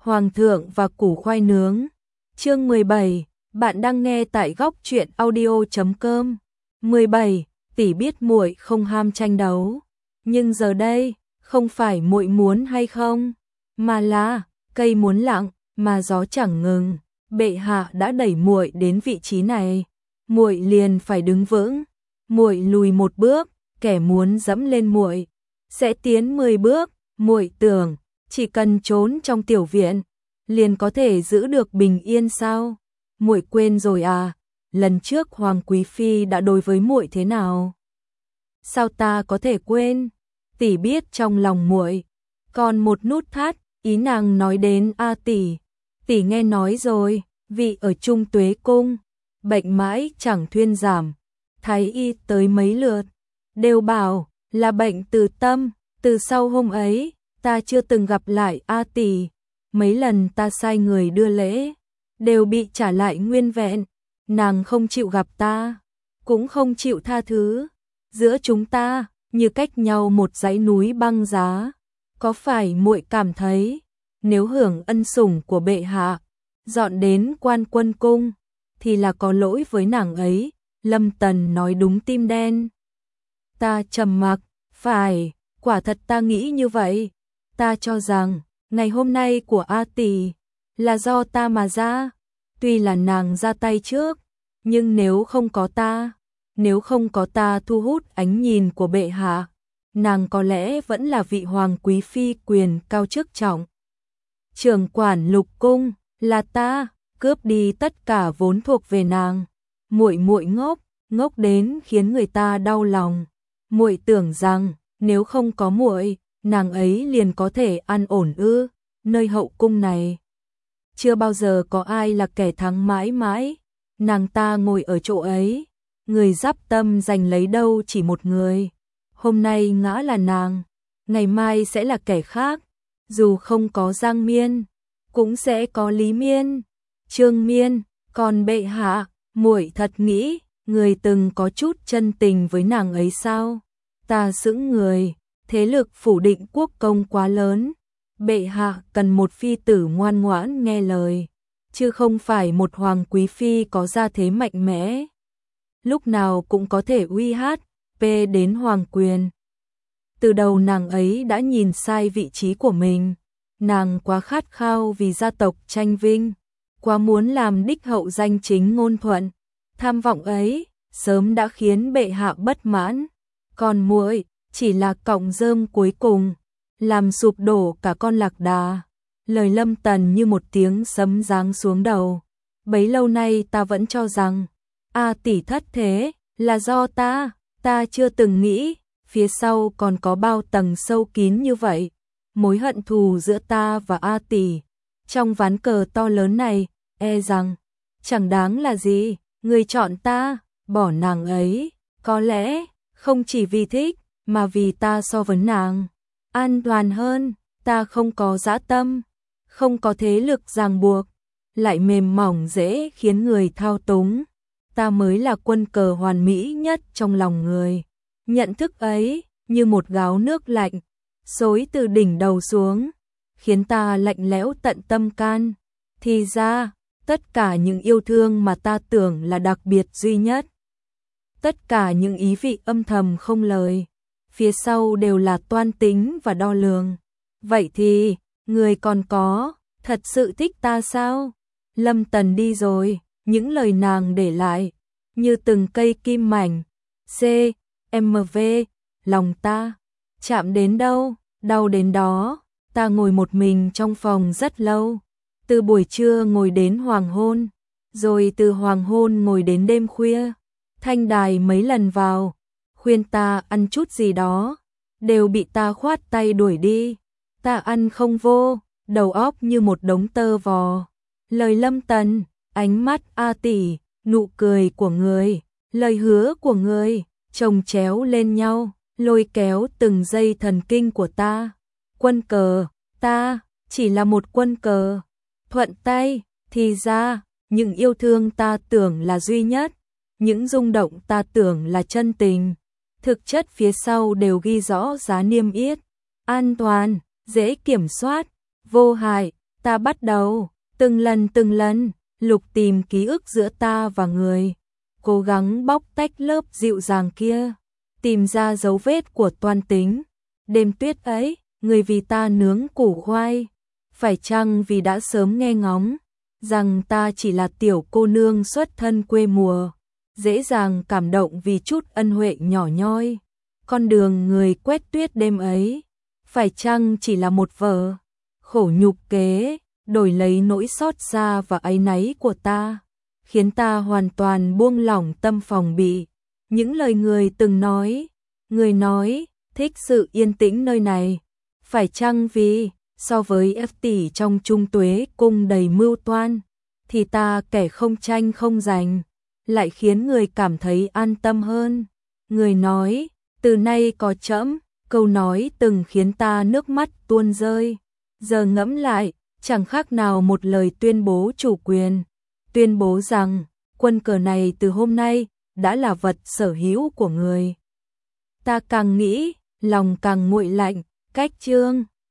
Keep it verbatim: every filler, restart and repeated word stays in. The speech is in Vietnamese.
Hoàng thượng và củ khoai nướng. Chương mười bảy, bạn đang nghe tại góc truyện audio chấm com. mười bảy, tỷ biết muội không ham tranh đấu, nhưng giờ đây, không phải muội muốn hay không, mà là cây muốn lặng mà gió chẳng ngừng. Bệ hạ đã đẩy muội đến vị trí này, muội liền phải đứng vững. Muội lùi một bước, kẻ muốn dẫm lên muội sẽ tiến mười bước. Muội tưởng chỉ cần trốn trong tiểu viện liền có thể giữ được bình yên sao? Muội quên rồi à? Lần trước Hoàng quý phi đã đối với muội thế nào? Sao ta có thể quên? Tỷ biết trong lòng muội còn một nút thắt, ý nàng nói đến A tỷ. Tỷ nghe nói rồi, vị ở Trung Tuế cung bệnh mãi chẳng thuyên giảm, thái y tới mấy lượt đều bảo là bệnh từ tâm. Từ sau hôm ấy, ta chưa từng gặp lại A tỷ. Mấy lần ta sai người đưa lễ, đều bị trả lại nguyên vẹn. Nàng không chịu gặp ta, cũng không chịu tha thứ. Giữa chúng ta, như cách nhau một dãy núi băng giá. Có phải muội cảm thấy, nếu hưởng ân sủng của bệ hạ, dọn đến Quan Quân cung, thì là có lỗi với nàng ấy? Lâm Tần nói đúng tim đen. Ta trầm mặc, phải, quả thật ta nghĩ như vậy. Ta cho rằng, ngày hôm nay của A tỷ là do ta mà ra. Tuy là nàng ra tay trước, nhưng nếu không có ta, nếu không có ta thu hút ánh nhìn của bệ hạ, nàng có lẽ vẫn là vị hoàng quý phi quyền cao chức trọng. Trưởng quản lục cung, là ta cướp đi tất cả vốn thuộc về nàng. Muội muội ngốc, ngốc đến khiến người ta đau lòng. Muội tưởng rằng nếu không có muội, nàng ấy liền có thể an ổn ư? Nơi hậu cung này chưa bao giờ có ai là kẻ thắng mãi mãi. Nàng ta ngồi ở chỗ ấy, người giáp tâm giành lấy đâu chỉ một người. Hôm nay ngã là nàng, ngày mai sẽ là kẻ khác. Dù không có Giang Miên, cũng sẽ có Lý Miên, Trương Miên. Còn bệ hạ, muội thật nghĩ người từng có chút chân tình với nàng ấy sao? Ta sững người, thế lực phủ định quốc công quá lớn. Bệ hạ cần một phi tử ngoan ngoãn nghe lời, chứ không phải một hoàng quý phi có gia thế mạnh mẽ, lúc nào cũng có thể uy hát pê đến hoàng quyền. Từ đầu nàng ấy đã nhìn sai vị trí của mình. Nàng quá khát khao vì gia tộc tranh vinh, quá muốn làm đích hậu danh chính ngôn thuận. Tham vọng ấy sớm đã khiến bệ hạ bất mãn. Còn muội chỉ là cọng rơm cuối cùng, làm sụp đổ cả con lạc đà. Lời Lâm Tần như một tiếng sấm giáng xuống đầu. Bấy lâu nay ta vẫn cho rằng A tỷ thất thế là do ta. Ta chưa từng nghĩ phía sau còn có bao tầng sâu kín như vậy. Mối hận thù giữa ta và A tỷ trong ván cờ to lớn này, e rằng chẳng đáng là gì. Người chọn ta, bỏ nàng ấy, có lẽ không chỉ vì thích, mà vì ta so với nàng an toàn hơn. Ta không có dã tâm, không có thế lực ràng buộc, lại mềm mỏng dễ khiến người thao túng. Ta mới là quân cờ hoàn mỹ nhất trong lòng người. Nhận thức ấy như một gáo nước lạnh xối từ đỉnh đầu xuống, khiến ta lạnh lẽo tận tâm can. Thì ra, tất cả những yêu thương mà ta tưởng là đặc biệt duy nhất, tất cả những ý vị âm thầm không lời, phía sau đều là toan tính và đo lường. Vậy thì, người còn có thật sự thích ta sao? Lâm Tần đi rồi, những lời nàng để lại như từng cây kim mảnh. C, M V, lòng ta chạm đến đâu, đau đến đó. Ta ngồi một mình trong phòng rất lâu, từ buổi trưa ngồi đến hoàng hôn, rồi từ hoàng hôn ngồi đến đêm khuya. Thanh Đài mấy lần vào, khuyên ta ăn chút gì đó, đều bị ta khoát tay đuổi đi. Ta ăn không vô, đầu óc như một đống tơ vò. Lời Lâm Tần, ánh mắt A tỷ, nụ cười của người, lời hứa của người, chồng chéo lên nhau, lôi kéo từng dây thần kinh của ta. Quân cờ, ta chỉ là một quân cờ, thuận tay. Thì ra, những yêu thương ta tưởng là duy nhất, những rung động ta tưởng là chân tình, thực chất phía sau đều ghi rõ giá niêm yết. An toàn, dễ kiểm soát, vô hại, Ta bắt đầu, từng lần từng lần, lục tìm ký ức giữa ta và người, cố gắng bóc tách lớp dịu dàng kia, tìm ra dấu vết của toan tính. Đêm tuyết ấy, người vì ta nướng củ khoai, phải chăng vì đã sớm nghe ngóng rằng ta chỉ là tiểu cô nương xuất thân quê mùa, dễ dàng cảm động vì chút ân huệ nhỏ nhoi. Con đường người quét tuyết đêm ấy, phải chăng chỉ là một vở khổ nhục kế, đổi lấy nỗi xót xa và áy náy của ta, khiến ta hoàn toàn buông lỏng tâm phòng bị. Những lời người từng nói, người nói, thích sự yên tĩnh nơi này, phải chăng vì, so với F tỷ trong Trung Tuế cung đầy mưu toan, thì ta kẻ không tranh không giành, lại khiến người cảm thấy an tâm hơn. Người nói, từ nay có trẫm, câu nói từng khiến ta nước mắt tuôn rơi. Giờ ngẫm lại, chẳng khác nào một lời tuyên bố chủ quyền, tuyên bố rằng quân cờ này từ hôm nay đã là vật sở hữu của người. Ta càng nghĩ, lòng càng nguội lạnh. Cách chương